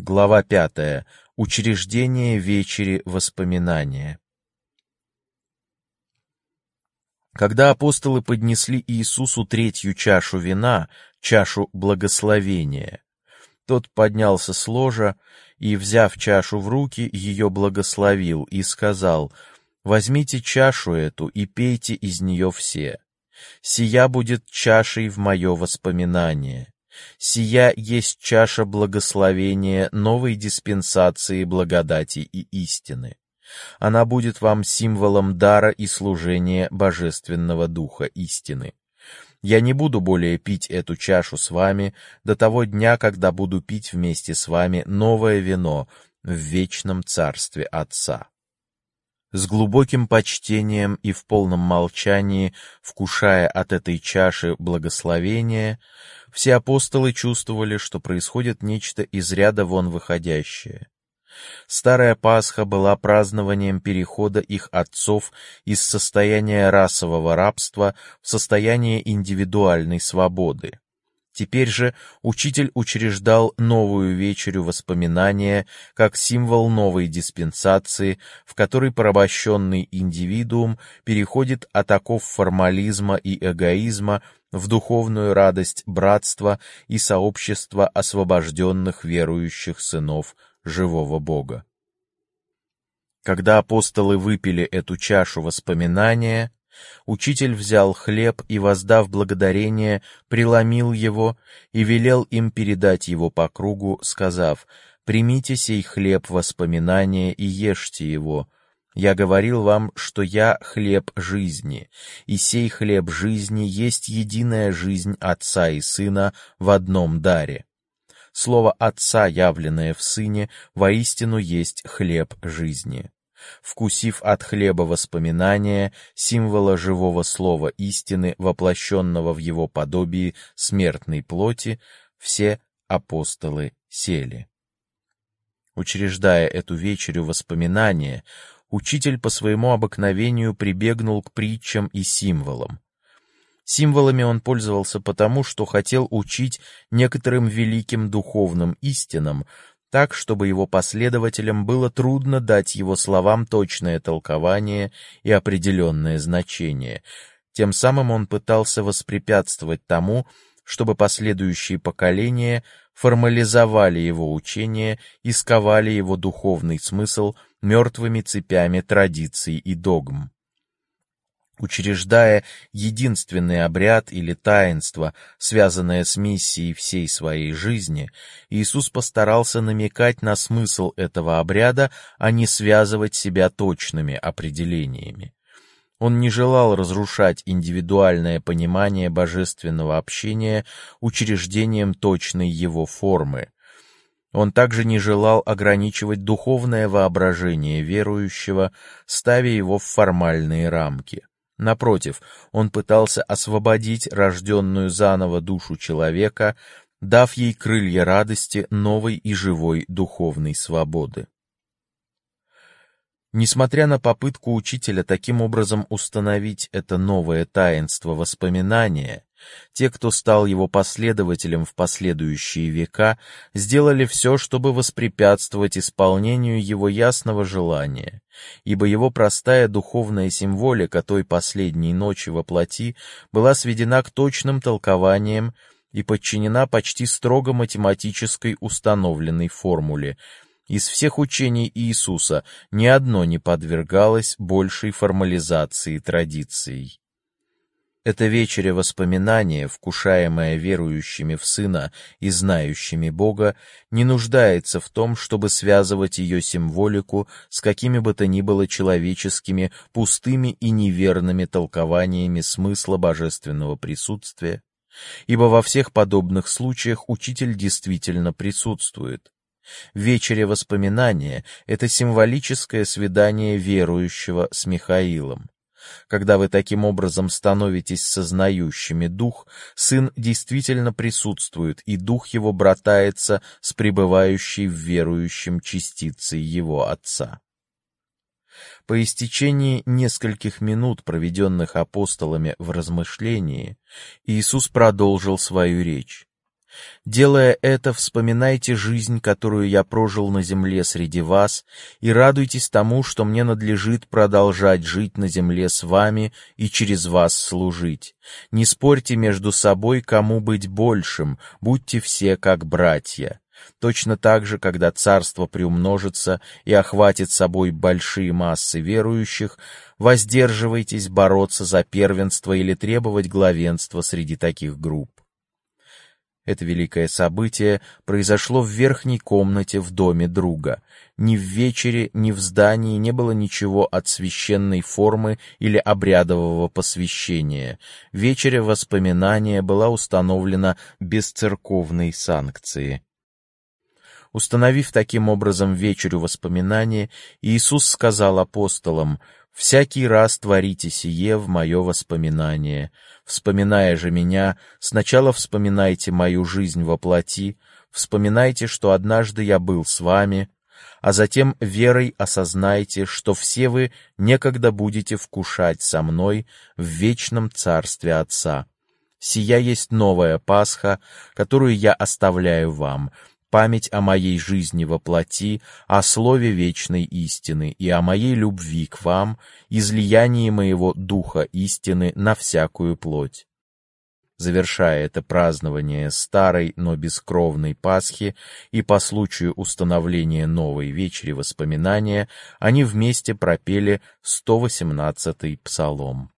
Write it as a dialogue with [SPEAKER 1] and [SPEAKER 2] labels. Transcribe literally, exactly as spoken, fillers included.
[SPEAKER 1] Глава пятая. Учреждение вечери воспоминания. Когда апостолы поднесли Иисусу третью чашу вина, чашу благословения, тот поднялся с ложа и, взяв чашу в руки, ее благословил и сказал: «Возьмите чашу эту и пейте из нее все. Сия будет чашей в мое воспоминание. Сия есть чаша благословения новой диспенсации благодати и истины. Она будет вам символом дара и служения Божественного Духа истины. Я не буду более пить эту чашу с вами до того дня, когда буду пить вместе с вами новое вино в вечном царстве Отца». С глубоким почтением и в полном молчании, вкушая от этой чаши благословения, все апостолы чувствовали, что происходит нечто из ряда вон выходящее. Старая Пасха была празднованием перехода их отцов из состояния расового рабства в состояние индивидуальной свободы. Теперь же учитель учреждал новую вечерю воспоминания как символ новой диспенсации, в которой порабощенный индивидуум переходит от оков формализма и эгоизма в духовную радость братства и сообщества освобожденных верующих сынов живого Бога. Когда апостолы выпили эту чашу воспоминания, учитель взял хлеб и, воздав благодарение, преломил его и велел им передать его по кругу, сказав: «Примите сей хлеб воспоминания и ешьте его. Я говорил вам, что я хлеб жизни, и сей хлеб жизни есть единая жизнь Отца и Сына в одном даре. Слово Отца, явленное в Сыне, воистину есть хлеб жизни». Вкусив от хлеба воспоминания, символа живого слова истины, воплощенного в его подобии смертной плоти, все апостолы сели. Учреждая эту вечерю воспоминания, учитель по своему обыкновению прибегнул к притчам и символам. Символами он пользовался потому, что хотел учить некоторым великим духовным истинам, так, чтобы его последователям было трудно дать его словам точное толкование и определенное значение. Тем самым он пытался воспрепятствовать тому, чтобы последующие поколения формализовали его учение и сковали его духовный смысл мертвыми цепями традиций и догм. Учреждая единственный обряд или таинство, связанное с миссией всей своей жизни, Иисус постарался намекать на смысл этого обряда, а не связывать себя точными определениями. Он не желал разрушать индивидуальное понимание божественного общения учреждением точной его формы. Он также не желал ограничивать духовное воображение верующего, ставя его в формальные рамки. Напротив, он пытался освободить рожденную заново душу человека, дав ей крылья радости новой и живой духовной свободы. Несмотря на попытку учителя таким образом установить это новое таинство воспоминания, те, кто стал его последователем в последующие века, сделали все, чтобы воспрепятствовать исполнению его ясного желания, ибо его простая духовная символика той последней ночи во плоти была сведена к точным толкованиям и подчинена почти строго математической установленной формуле. Из всех учений Иисуса ни одно не подвергалось большей формализации традицией. Эта вечеря воспоминания, вкушаемая верующими в Сына и знающими Бога, не нуждается в том, чтобы связывать ее символику с какими бы то ни было человеческими, пустыми и неверными толкованиями смысла божественного присутствия, ибо во всех подобных случаях учитель действительно присутствует. Вечеря воспоминания — это символическое свидание верующего с Михаилом. Когда вы таким образом становитесь сознающими Дух, Сын действительно присутствует, и Дух Его братается с пребывающей в верующем частицей Его Отца. По истечении нескольких минут, проведенных апостолами в размышлении, Иисус продолжил свою речь. Делая это, вспоминайте жизнь, которую я прожил на земле среди вас, и радуйтесь тому, что мне надлежит продолжать жить на земле с вами и через вас служить. Не спорьте между собой, кому быть большим, будьте все как братья. Точно так же, когда царство приумножится и охватит собой большие массы верующих, воздерживайтесь бороться за первенство или требовать главенства среди таких групп. Это великое событие произошло в верхней комнате в доме друга. Ни в вечере, ни в здании не было ничего от священной формы или обрядового посвящения. Вечеря воспоминания была установлена без церковной санкции. Установив таким образом вечерю воспоминания, Иисус сказал апостолам: «Всякий раз творите сие в мое воспоминание. Вспоминая же меня, сначала вспоминайте мою жизнь во плоти, вспоминайте, что однажды я был с вами, а затем верой осознайте, что все вы некогда будете вкушать со мной в вечном царстве Отца. Сия есть новая Пасха, которую я оставляю вам, память о моей жизни во плоти, о слове вечной истины и о моей любви к вам, излиянии моего духа истины на всякую плоть». Завершая это празднование старой, но бескровной Пасхи и по случаю установления новой вечери воспоминания, они вместе пропели сто восемнадцатый псалом.